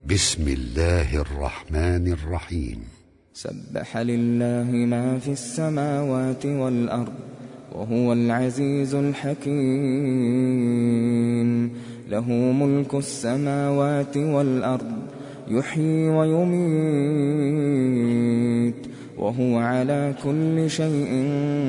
بسم الله الرحمن الرحيم. سبح لله ما في السماوات والأرض وهو العزيز الحكيم. له ملك السماوات والأرض يحيي ويميت وهو على كل شيء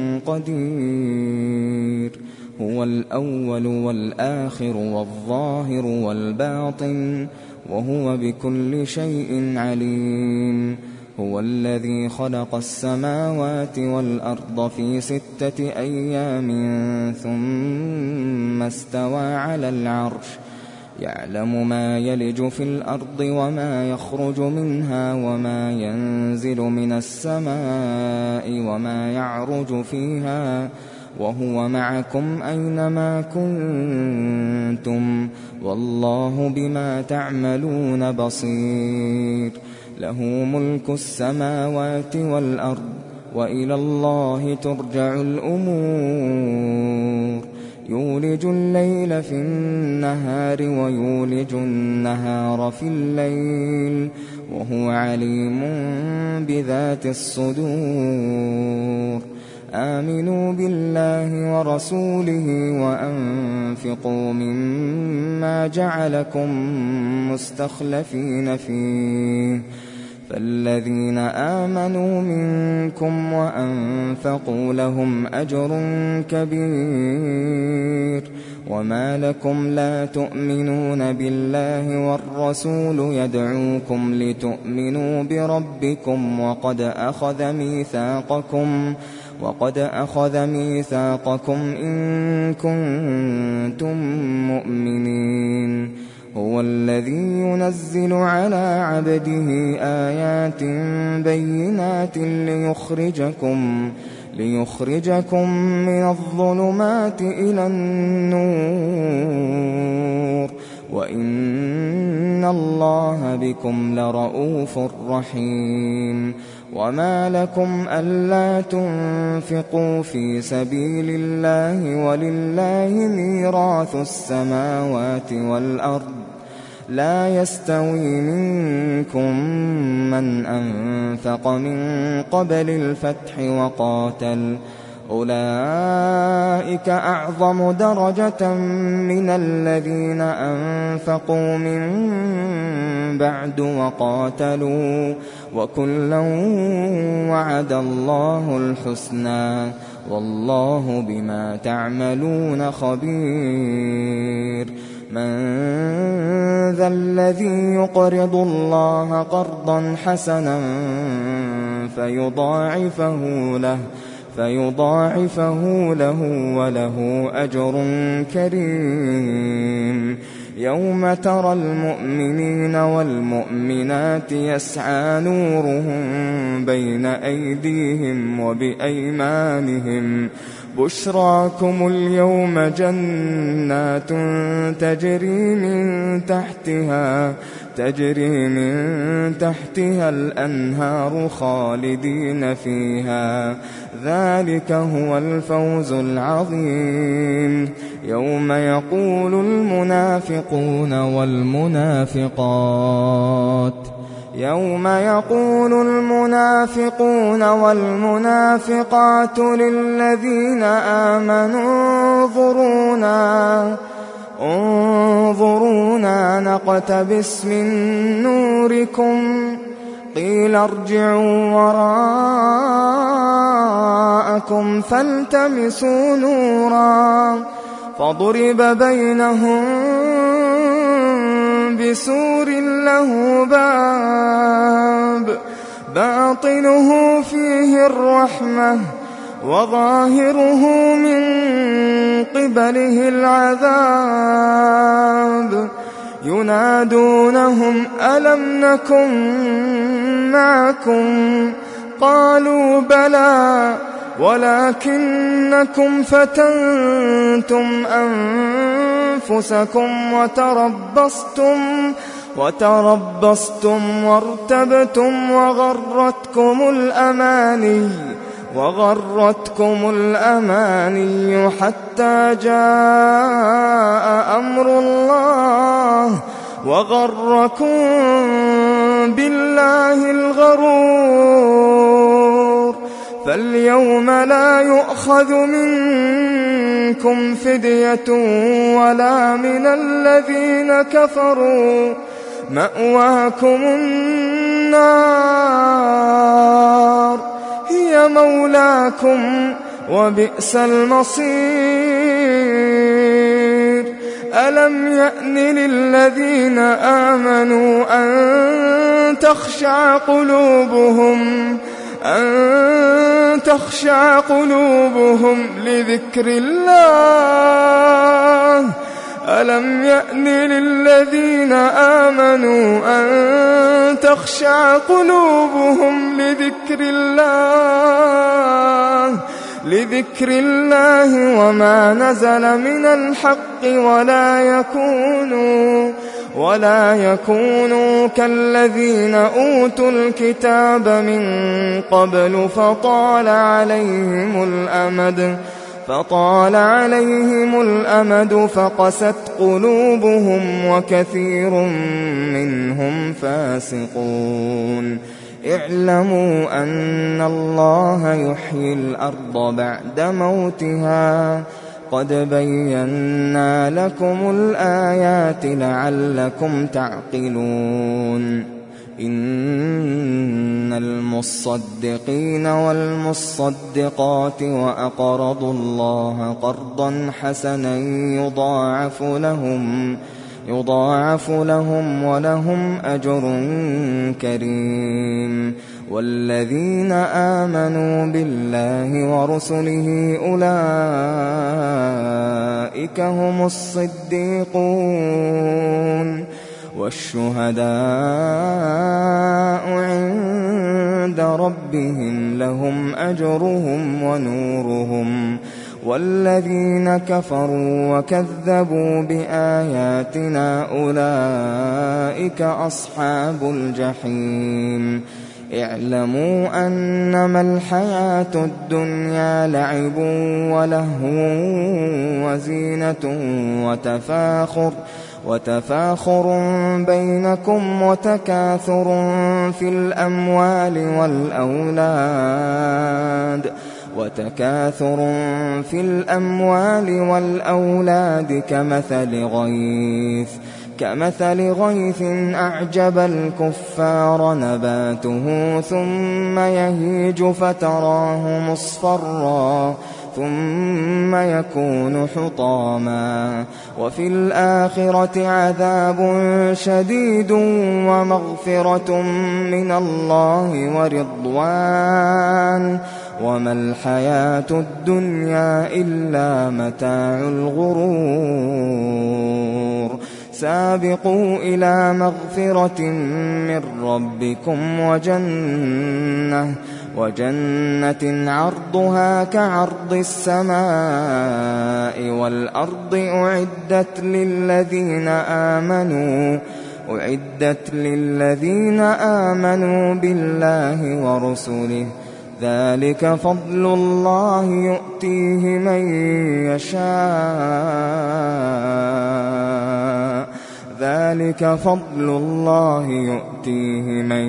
قدير. هو الأول والآخر والظاهر والباطن وهو بكل شيء عليم. هو الذي خلق السماوات والأرض في 6 أيام ثم استوى على العرش يعلم ما يلج في الأرض وما يخرج منها وما ينزل من السماء وما يعرج فيها وهو معكم أينما كنتم والله بما تعملون بصير. له ملك السماوات والأرض وإلى الله ترجع الأمور. يولج الليل في النهار ويولج النهار في الليل وهو عليم بذات الصدور. آمنوا بالله ورسوله وأنفقوا مما جعلكم مستخلفين فيه. فالذين آمنوا منكم وأنفقوا لهم أجر كبير. وما لكم لا تؤمنون بالله والرسول يدعوكم لتؤمنوا بربكم وقد أخذ ميثاقكم إن كنتم مؤمنين. هو الذي ينزل على عبده آيات بينات ليخرجكم من الظلمات إلى النور وإن الله بكم لرءوف رحيم. وما لكم ألا تنفقوا في سبيل الله ولله ميراث السماوات والأرض لا يستوي منكم من أنفق من قبل الفتح وقاتل أولئك أعظم درجة من الذين أنفقوا من بعد وقاتلوا وكلا وعد الله الحسنى والله بما تعملون خبير. من ذا الذي يقرض الله قرضا حسنا فيضاعفه له وله أجر كريم. يوم ترى المؤمنين والمؤمنات يسعى نورهم بين أيديهم وبأيمانهم بشراكم اليوم جنات تجري من تحتها الأنهار خالدين فيها ذلك هو الفوز العظيم. يوم يقول المنافقون والمنافقات للذين آمنوا انظرونا نقتبس من نوركم قيل ارجعوا وراءكم فالتمسوا نورا فضرب بينهم بسور له باب باطنه فيه الرحمة وظاهره من قبله العذاب ينادونهم ألم نكن معكم قالوا بلى ولكنكم فتنتم أنفسكم وتربصتم وارتبتم وغرتكم الأماني حتى جاء أمر الله وغركم بالله الغرور فاليوم لا يؤخذ منكم فدية ولا من الذين كفروا مأواكم النار هي مولاكم وبئس المصير ألم يأن للذين آمنوا أن تخشع قلوبهم لذكر الله ألم يأن للذين آمنوا أن تخشع قلوبهم لذكر الله وما نزل من الحق ولا يكونوا كالذين أوتوا الكتاب من قبل فطال عليهم الأمد فقست قلوبهم وكثير منهم فاسقون اعلموا أن الله يحيي الأرض بعد موتها قد بينا لكم الآيات لعلكم تعقلون إن المصدقين والمصدقات وأقرضوا الله قرضا حسنا يضاعف لهم ولهم أجر كريم والذين آمنوا بالله ورسله أولئك هم الصديقون والشهداء عند ربهم لهم أجرهم ونورهم والذين كفروا وكذبوا بآياتنا أولئك أصحاب الجحيم اعلموا أنما الحياة الدنيا لعب ولهو وزينة وتفاخر بينكم وتكاثر في الأموال والأولاد كمثل غيث أعجب الكفار نباته ثم يهيج فتراه مصفرا ثم يكون حطاما وفي الآخرة عذاب شديد ومغفرة من الله ورضوان وما الحياة الدنيا إلا متاع الغرور سابقوا إلى مغفرة من ربكم وجنة عرضها كعرض السماء والأرض أعدت للذين آمنوا بالله ورسله ذلك فضل الله يؤتيه من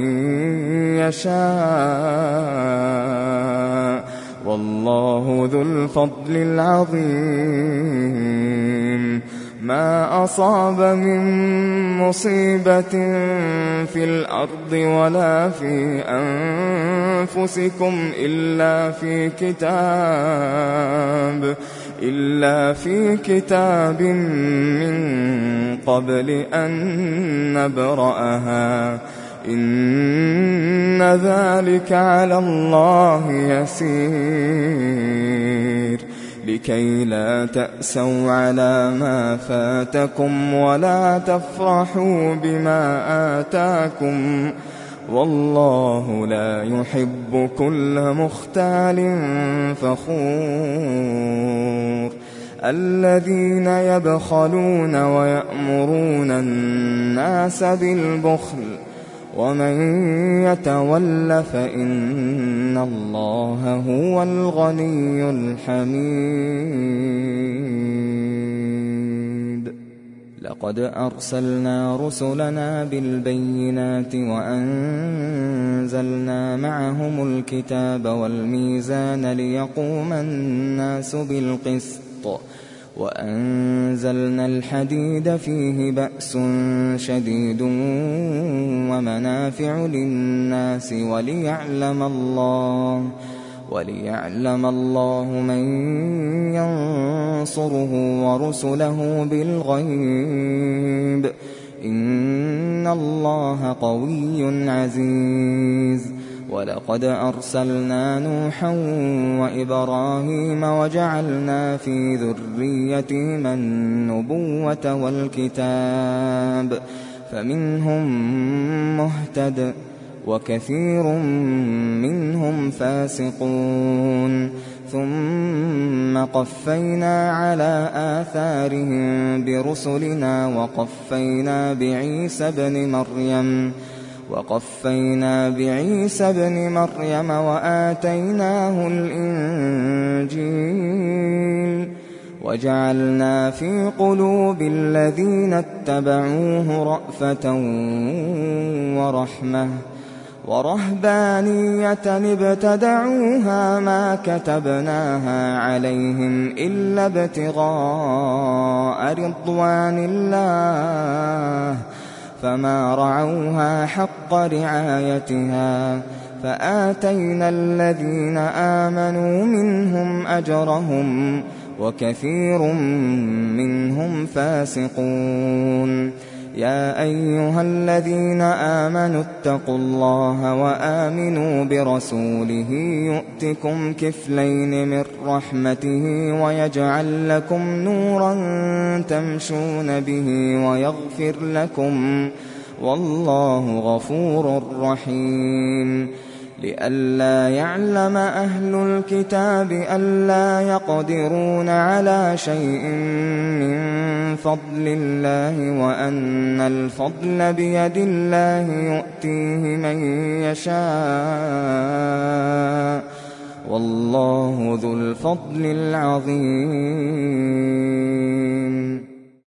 يشاء والله ذو الفضل العظيم ما أصاب من مصيبة في الأرض ولا في أنفسكم إلا في كتاب من قبل أن نبرأها إن ذلك على الله يسير لكي لا تأسوا على ما فاتكم ولا تفرحوا بما آتاكم والله لا يحب كل مختال فخور الذين يبخلون ويأمرون الناس بالبخل ومن يتول فإن الله هو الغني الحميد لقد أرسلنا رسلنا بالبينات وأنزلنا معهم الكتاب والميزان ليقوم الناس بالقسط وأنزلنا الحديد فيه بأس شديد ومنافع للناس وليعلم الله من ينصره ورسله بالغيب إن الله قوي عزيز. ولقد أرسلنا نوحا وإبراهيم وجعلنا في ذريتهما النبوة والكتاب فمنهم مهتد وكثير منهم فاسقون ثم قفينا على آثارهم برسلنا وقفينا بعيسى ابن مريم وآتيناه الإنجيل وجعلنا في قلوب الذين اتبعوه رأفة ورحمة ورهبانية ابتدعوها ما كتبناها عليهم إلا ابتغاء رضوان الله فما رعوها حق رعايتها فآتينا الذين آمنوا منهم أجرهم وكثير منهم فاسقون. يا أيها الذين آمنوا اتقوا الله وآمنوا برسوله يؤتكم كفلين من رحمته ويجعل لكم نورا تمشون به ويغفر لكم والله غفور رحيم. لئلا يعلم أهل الكتاب ألا يقدرون على شيء من فضل الله وأن الفضل بيد الله يؤتيه من يشاء والله ذو الفضل العظيم.